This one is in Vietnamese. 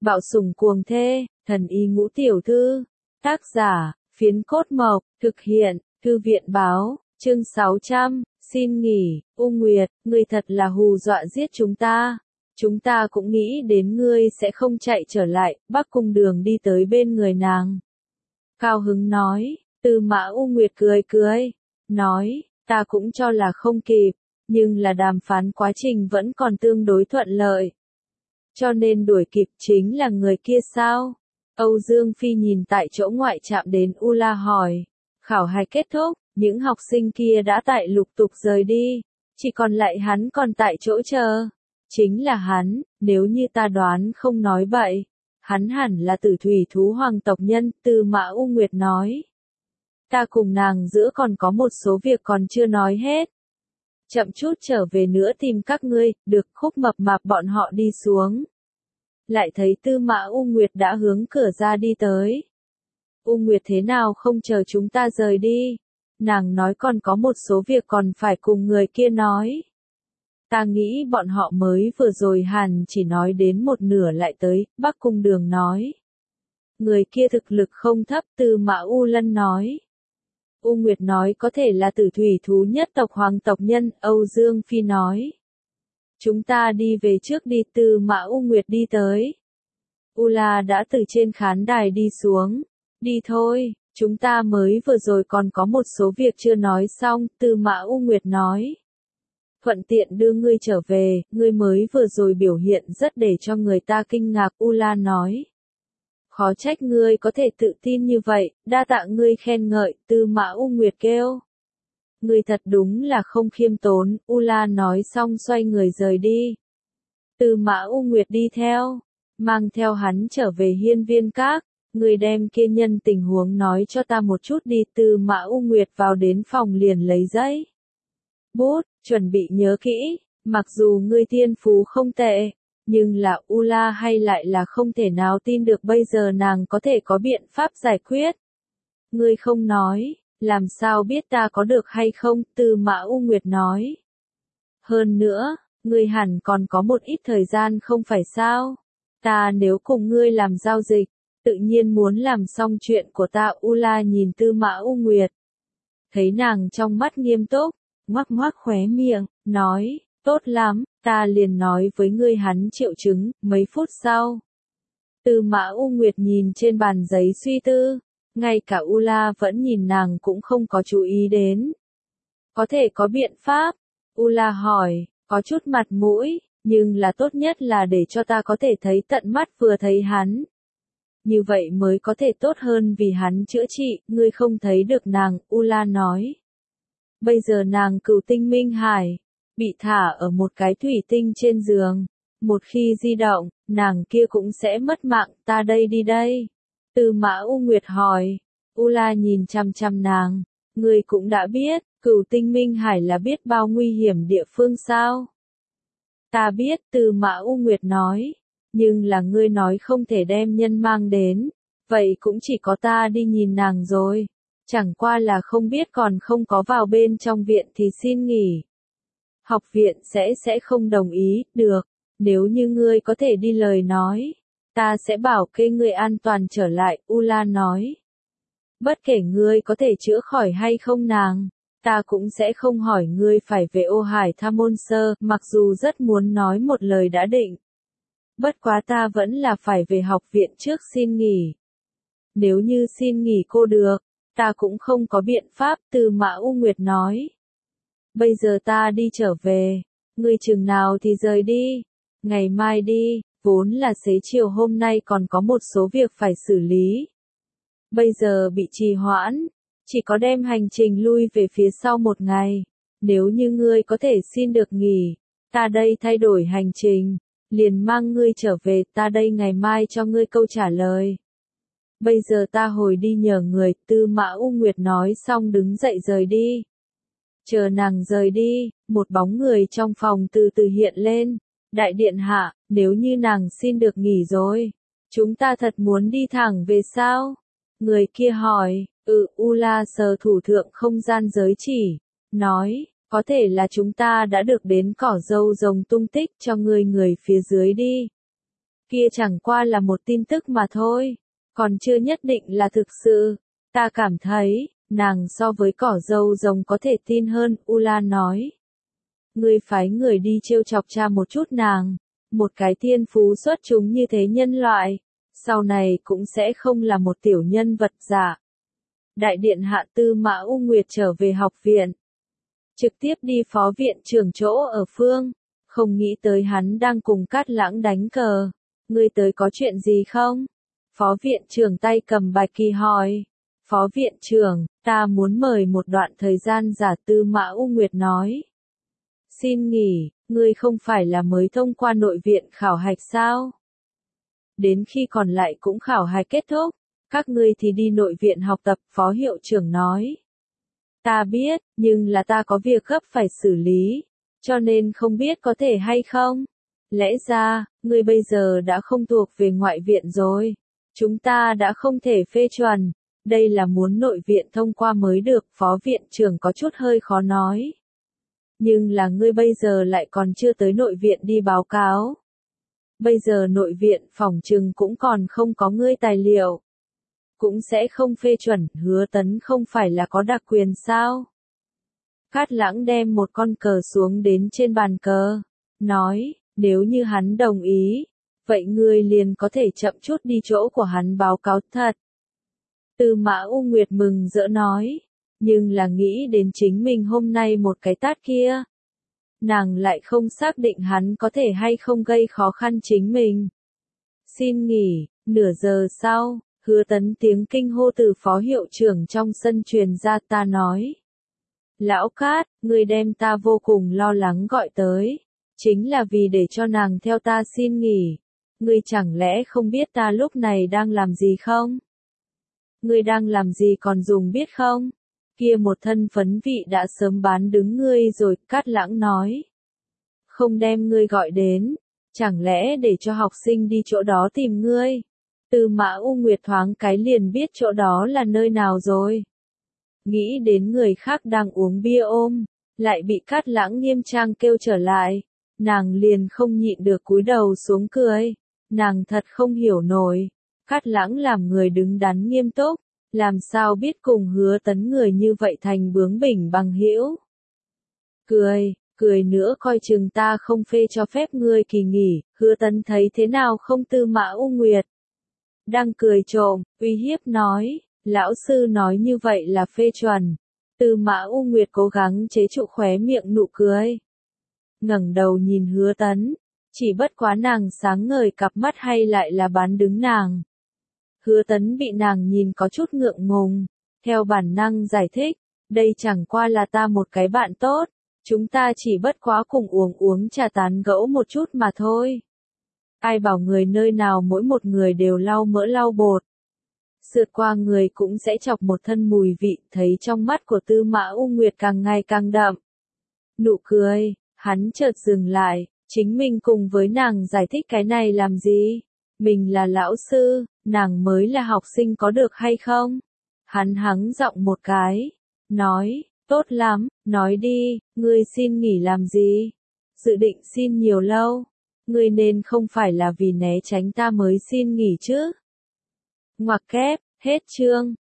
Bạo sủng cuồng thê, thần y ngũ tiểu thư. Tác giả, Phiến Cốt Mộc, thực hiện, Thư viện báo, chương 600, xin nghỉ, U Nguyệt, ngươi thật là hù dọa giết chúng ta. Chúng ta cũng nghĩ đến ngươi sẽ không chạy trở lại, Bắc Cung Đường đi tới bên người nàng. Cao hứng nói, Tư Mã U Nguyệt cười cười, nói, ta cũng cho là không kịp, nhưng là đàm phán quá trình vẫn còn tương đối thuận lợi. Cho nên đuổi kịp chính là người kia sao? Âu Dương Phi nhìn tại chỗ ngoại chạm đến U La hỏi. Khảo hạch kết thúc, những học sinh kia đã tại lục tục rời đi. Chỉ còn lại hắn còn tại chỗ chờ. Chính là hắn, nếu như ta đoán không nói bậy. Hắn hẳn là Tử Thủy Thú Hoàng tộc nhân, Tư Mã U Nguyệt nói. Ta cùng nàng giữa còn có một số việc còn chưa nói hết. Chậm chút trở về nữa tìm các ngươi, được. Khúc Mập Mạp bọn họ đi xuống. Lại thấy Tư Mã U Nguyệt đã hướng cửa ra đi tới. U Nguyệt thế nào không chờ chúng ta rời đi? Nàng nói còn có một số việc còn phải cùng người kia nói. Ta nghĩ bọn họ mới vừa rồi hẳn chỉ nói đến một nửa lại tới, Bắc Cung Đường nói. Người kia thực lực không thấp, Tư Mã U Lân nói. U Nguyệt nói có thể là Tử Thủy Thú nhất tộc hoàng tộc nhân, Âu Dương Phi nói. Chúng ta đi về trước đi, Tư Mã U Nguyệt đi tới. U La đã từ trên khán đài đi xuống. Đi thôi, chúng ta mới vừa rồi còn có một số việc chưa nói xong, Tư Mã U Nguyệt nói. Thuận tiện đưa ngươi trở về, ngươi mới vừa rồi biểu hiện rất để cho người ta kinh ngạc, U La nói. Khó trách ngươi có thể tự tin như vậy, đa tạ ngươi khen ngợi, Tư Mã U Nguyệt kêu. Ngươi thật đúng là không khiêm tốn, U La nói xong xoay người rời đi. Tư Mã U Nguyệt đi theo, mang theo hắn trở về Hiên Viên Các, ngươi đem kia nhân tình huống nói cho ta một chút đi. Tư Mã U Nguyệt vào đến phòng liền lấy giấy bút, chuẩn bị nhớ kỹ, mặc dù ngươi thiên phú không tệ, nhưng là U La hay lại là không thể nào tin được bây giờ nàng có thể có biện pháp giải quyết. Ngươi không nói, làm sao biết ta có được hay không, Tư Mã U Nguyệt nói. Hơn nữa, ngươi hẳn còn có một ít thời gian không phải sao? Ta nếu cùng ngươi làm giao dịch, tự nhiên muốn làm xong chuyện của ta. U La nhìn Tư Mã U Nguyệt. Thấy nàng trong mắt nghiêm túc, ngoác ngoác khóe miệng, nói, tốt lắm, ta liền nói với ngươi hắn triệu chứng. Mấy phút sau, Tư Mã U Nguyệt nhìn trên bàn giấy suy tư, ngay cả U La vẫn nhìn nàng cũng không có chú ý đến. Có thể có biện pháp? U La hỏi, có chút mặt mũi, nhưng là tốt nhất là để cho ta có thể thấy tận mắt vừa thấy hắn. Như vậy mới có thể tốt hơn vì hắn chữa trị, ngươi không thấy được nàng, U La nói. Bây giờ nàng Cửu Tinh Minh Hải, bị thả ở một cái thủy tinh trên giường. Một khi di động, nàng kia cũng sẽ mất mạng, ta đây đi đây. Tư Mã U Nguyệt hỏi, U La nhìn chăm chăm nàng, ngươi cũng đã biết, Cửu Tinh Minh Hải là biết bao nguy hiểm địa phương sao? Ta biết, Tư Mã U Nguyệt nói, nhưng là ngươi nói không thể đem nhân mang đến, vậy cũng chỉ có ta đi nhìn nàng rồi. Chẳng qua là không biết còn không có vào bên trong viện thì xin nghỉ. Học viện sẽ không đồng ý, được, nếu như ngươi có thể đi lời nói, ta sẽ bảo kê ngươi an toàn trở lại, U La nói. Bất kể ngươi có thể chữa khỏi hay không nàng, ta cũng sẽ không hỏi ngươi phải về Ô Hải Tham Môn Sơ, mặc dù rất muốn nói một lời đã định. Bất quá ta vẫn là phải về học viện trước xin nghỉ. Nếu như xin nghỉ cô được, ta cũng không có biện pháp, Tư Mã U Nguyệt nói. Bây giờ ta đi trở về, ngươi chừng nào thì rời đi, ngày mai đi, vốn là xế chiều hôm nay còn có một số việc phải xử lý. Bây giờ bị trì hoãn, chỉ có đem hành trình lui về phía sau một ngày. Nếu như ngươi có thể xin được nghỉ, ta đây thay đổi hành trình, liền mang ngươi trở về, ta đây ngày mai cho ngươi câu trả lời. Bây giờ ta hồi đi nhờ người, Tư Mã U Nguyệt nói xong đứng dậy rời đi. Chờ nàng rời đi, một bóng người trong phòng từ từ hiện lên. Đại điện hạ, nếu như nàng xin được nghỉ rồi, chúng ta thật muốn đi thẳng về sao? Người kia hỏi, U La sờ thủ thượng không gian giới chỉ, nói, có thể là chúng ta đã được đến cỏ dâu rồng tung tích cho người phía dưới đi. Kia chẳng qua là một tin tức mà thôi, còn chưa nhất định là thực sự. Ta cảm thấy, nàng so với cỏ dâu rồng có thể tin hơn, Ula nói. Ngươi phái người đi trêu chọc cha một chút nàng, một cái thiên phú xuất chúng như thế nhân loại, sau này cũng sẽ không là một tiểu nhân vật giả. Đại điện hạ Tư Mã U Nguyệt trở về học viện, trực tiếp đi phó viện trưởng chỗ ở phương, không nghĩ tới hắn đang cùng Cát Lãng đánh cờ. Ngươi tới có chuyện gì không? Phó viện trưởng tay cầm bạch kỳ hỏi. Phó viện trưởng, ta muốn mời một đoạn thời gian giả, Tư Mã U Nguyệt nói. Xin nghỉ, ngươi không phải là mới thông qua nội viện khảo hạch sao? Đến khi còn lại cũng khảo hạch kết thúc, các ngươi thì đi nội viện học tập, phó hiệu trưởng nói. Ta biết, nhưng là ta có việc gấp phải xử lý, cho nên không biết có thể hay không. Lẽ ra, ngươi bây giờ đã không thuộc về ngoại viện rồi. Chúng ta đã không thể phê chuẩn. Đây là muốn nội viện thông qua mới được, phó viện trưởng có chút hơi khó nói. Nhưng là ngươi bây giờ lại còn chưa tới nội viện đi báo cáo. Bây giờ nội viện phỏng chừng cũng còn không có ngươi tài liệu. Cũng sẽ không phê chuẩn, Hứa Tấn không phải là có đặc quyền sao? Cát Lãng đem một con cờ xuống đến trên bàn cờ, nói, nếu như hắn đồng ý, vậy ngươi liền có thể chậm chút đi chỗ của hắn báo cáo thật. Tư Mã U Nguyệt mừng rỡ nói, nhưng là nghĩ đến chính mình hôm nay một cái tát kia. Nàng lại không xác định hắn có thể hay không gây khó khăn chính mình. Xin nghỉ, nửa giờ sau, Hứa Tấn tiếng kinh hô từ phó hiệu trưởng trong sân truyền ra, ta nói. Lão Cát, ngươi đem ta vô cùng lo lắng gọi tới, chính là vì để cho nàng theo ta xin nghỉ. Ngươi chẳng lẽ không biết ta lúc này đang làm gì không? Ngươi đang làm gì còn dùng biết không? Kia một thân phấn vị đã sớm bán đứng ngươi rồi, Cát Lãng nói. Không đem ngươi gọi đến, chẳng lẽ để cho học sinh đi chỗ đó tìm ngươi? Tư Mã U Nguyệt thoáng cái liền biết chỗ đó là nơi nào rồi. Nghĩ đến người khác đang uống bia ôm, lại bị Cát Lãng nghiêm trang kêu trở lại, nàng liền không nhịn được cúi đầu xuống cười. Nàng thật không hiểu nổi, Cát Lãng làm người đứng đắn nghiêm túc, làm sao biết cùng Hứa Tấn người như vậy thành bướng bỉnh bằng hữu. Cười nữa coi chừng ta không phê cho phép ngươi kỳ nghỉ, Hứa Tấn thấy thế nào không? Tư Mã U Nguyệt đang cười trộm, uy hiếp nói, lão sư nói như vậy là phê chuẩn. Tư Mã U Nguyệt cố gắng chế trụ khóe miệng nụ cười. Ngẩng đầu nhìn Hứa Tấn, chỉ bất quá nàng sáng ngời cặp mắt hay lại là bán đứng nàng. Hứa Tấn bị nàng nhìn có chút ngượng ngùng, theo bản năng giải thích, đây chẳng qua là ta một cái bạn tốt, chúng ta chỉ bất quá cùng uống trà tán gẫu một chút mà thôi. Ai bảo người nơi nào mỗi một người đều lau mỡ lau bột. Sượt qua người cũng sẽ chọc một thân mùi vị, thấy trong mắt của Tư Mã U Nguyệt càng ngày càng đậm. Nụ cười, hắn chợt dừng lại, chính mình cùng với nàng giải thích cái này làm gì? Mình là lão sư, nàng mới là học sinh có được hay không? Hắn hắng giọng một cái, nói, tốt lắm, nói đi, ngươi xin nghỉ làm gì? Dự định xin nhiều lâu? Ngươi nên không phải là vì né tránh ta mới xin nghỉ chứ? Ngoặc kép, hết chương.